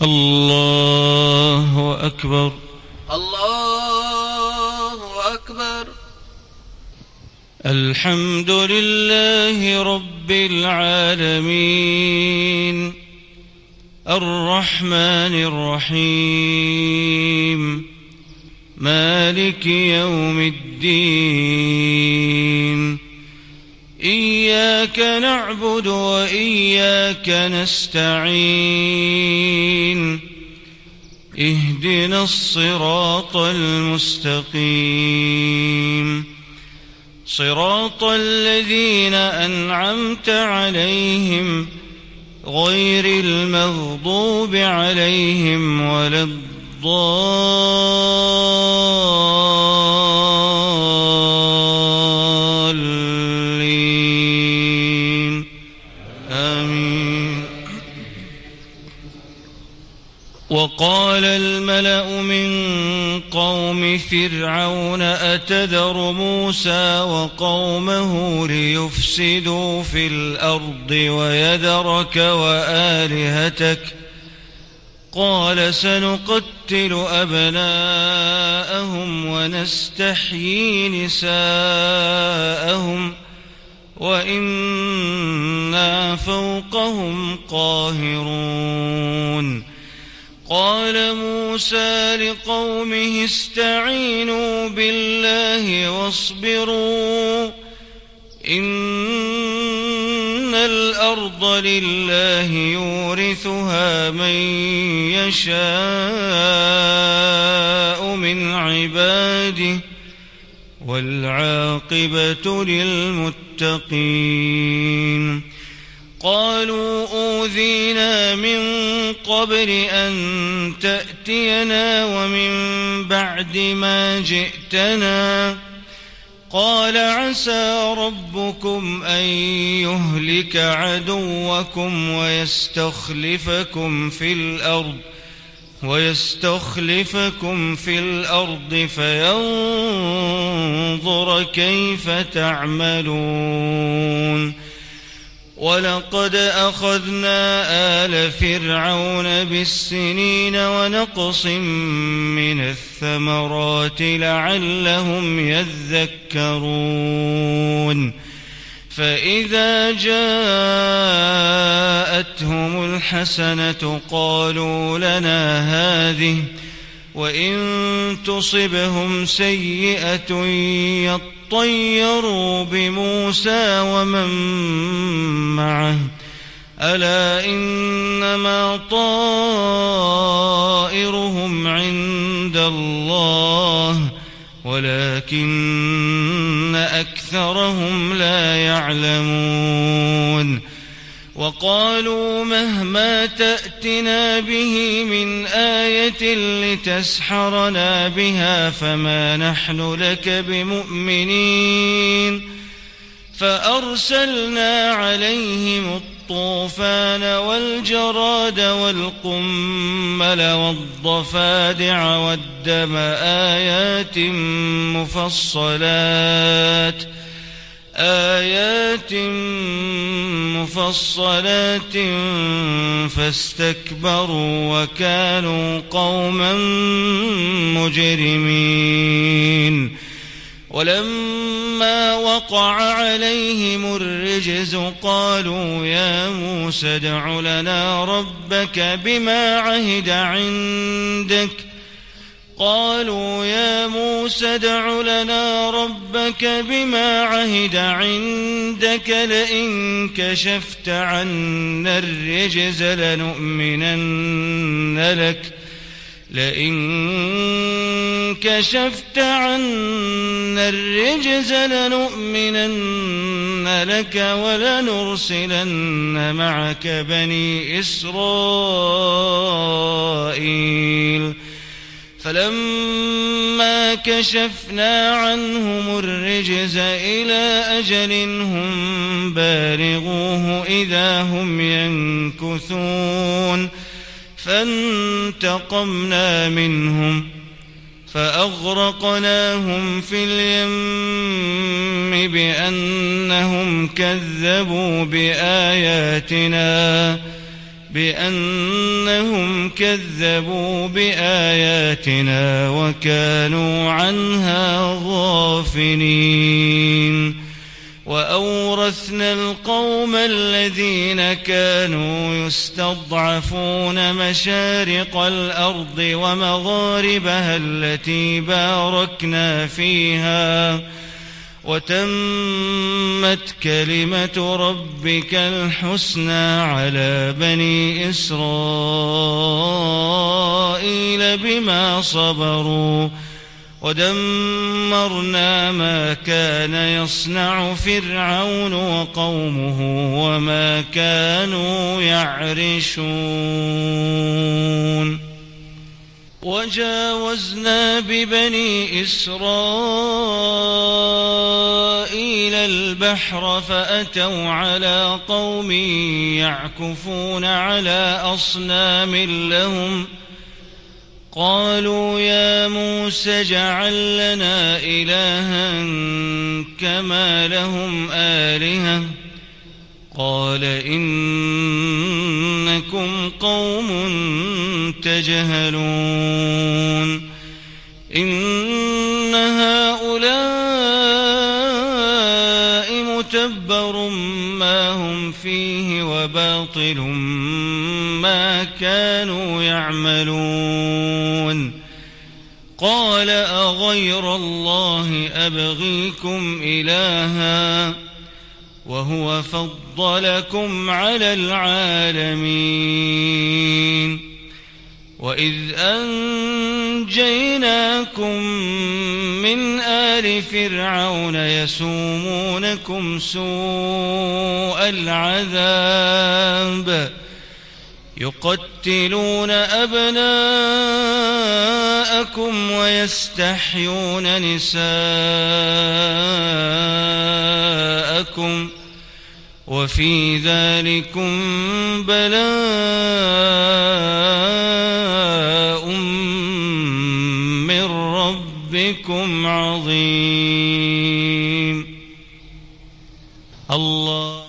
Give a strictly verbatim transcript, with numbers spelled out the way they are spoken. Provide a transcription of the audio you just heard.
الله أكبر. الله أكبر. الحمد لله رب العالمين الرحمن الرحيم مالك يوم الدين إياك نعبد وإياك نستعين اهدنا الصراط المستقيم صراط الذين أنعمت عليهم غير المغضوب عليهم ولا الضالين آمين. وقال الملأ من قوم فرعون أتذر موسى وقومه ليفسدوا في الأرض ويذرك وآلهتك قال سنقتل أبناءهم ونستحيي نساءهم وإنا فوقهم قاهرون. قال موسى لقومه استعينوا بالله واصبروا إن الأرض لله يورثها من يشاء من عباده والعاقبة للمتقين. قالوا أوذينا من قبل أن تأتينا ومن بعد ما جئتنا قال عسى ربكم أن يهلك عدوكم ويستخلفكم في الأرض ويستخلفكم في الأرض فينظر كيف تعملون. ولقد أخذنا آل فرعون بالسنين ونقص من الثمرات لعلهم يذكرون. فإذا جاءتهم الحسنة قالوا لنا هذه وإن تصبهم سيئة يطيروا بموسى ومن معه ألا إنما طائرهم عند الله ولكن أكثرهم لا يعلمون. وقالوا مهما تأتنا به من آية لتسحرنا بها فما نحن لك بمؤمنين. فأرسلنا عليهم الطوفان والجراد والقمل والضفادع والدم آيات مفصلات آيات مفصلات فاستكبروا وكانوا قوما مجرمين. ولما وقع عليهم الرجز قالوا يا موسى ادع لنا ربك بما عهد عندك قالوا يا موسى ادع لنا ربك بما عهد عندك لئن كشفت عنا الرجز لنؤمنن لك لئن كشفت عنا الرجز لنؤمنن لك ولنرسلن معك بني إسرائيل. فلما كشفنا عنهم الرجز إلى أجل هم بالغوه إذا هم ينكثون فانتقمنا منهم فأغرقناهم في اليم بأنهم كذبوا بآياتنا بأنهم كذبوا بآياتنا وكانوا عنها غافلين. وأورثنا القوم الذين كانوا يستضعفون مشارق الأرض ومغاربها التي باركنا فيها وتمت كلمة ربك الحسنى على بني إسرائيل بما صبروا ودمرنا ما كان يصنع فرعون وقومه وما كانوا يعرشون. وجاوزنا ببني إسرائيل البحر فأتوا على قوم يعكفون على أصنام لهم قالوا يا موسى اجعل لنا إلها كما لهم آلهة قال إنكم قوم تجهلون. إن هؤلاء متبر ما هم فيه وباطل ما كانوا يعملون. قال أغير الله أبغيكم إلها وهو فضلكم على العالمين. وإذ أنجيناكم من آل فرعون يسومونكم سوء العذاب يقتلون أبناءكم ويستحيون نساءكم وفي ذلكم بلاء من ربكم عظيم. الله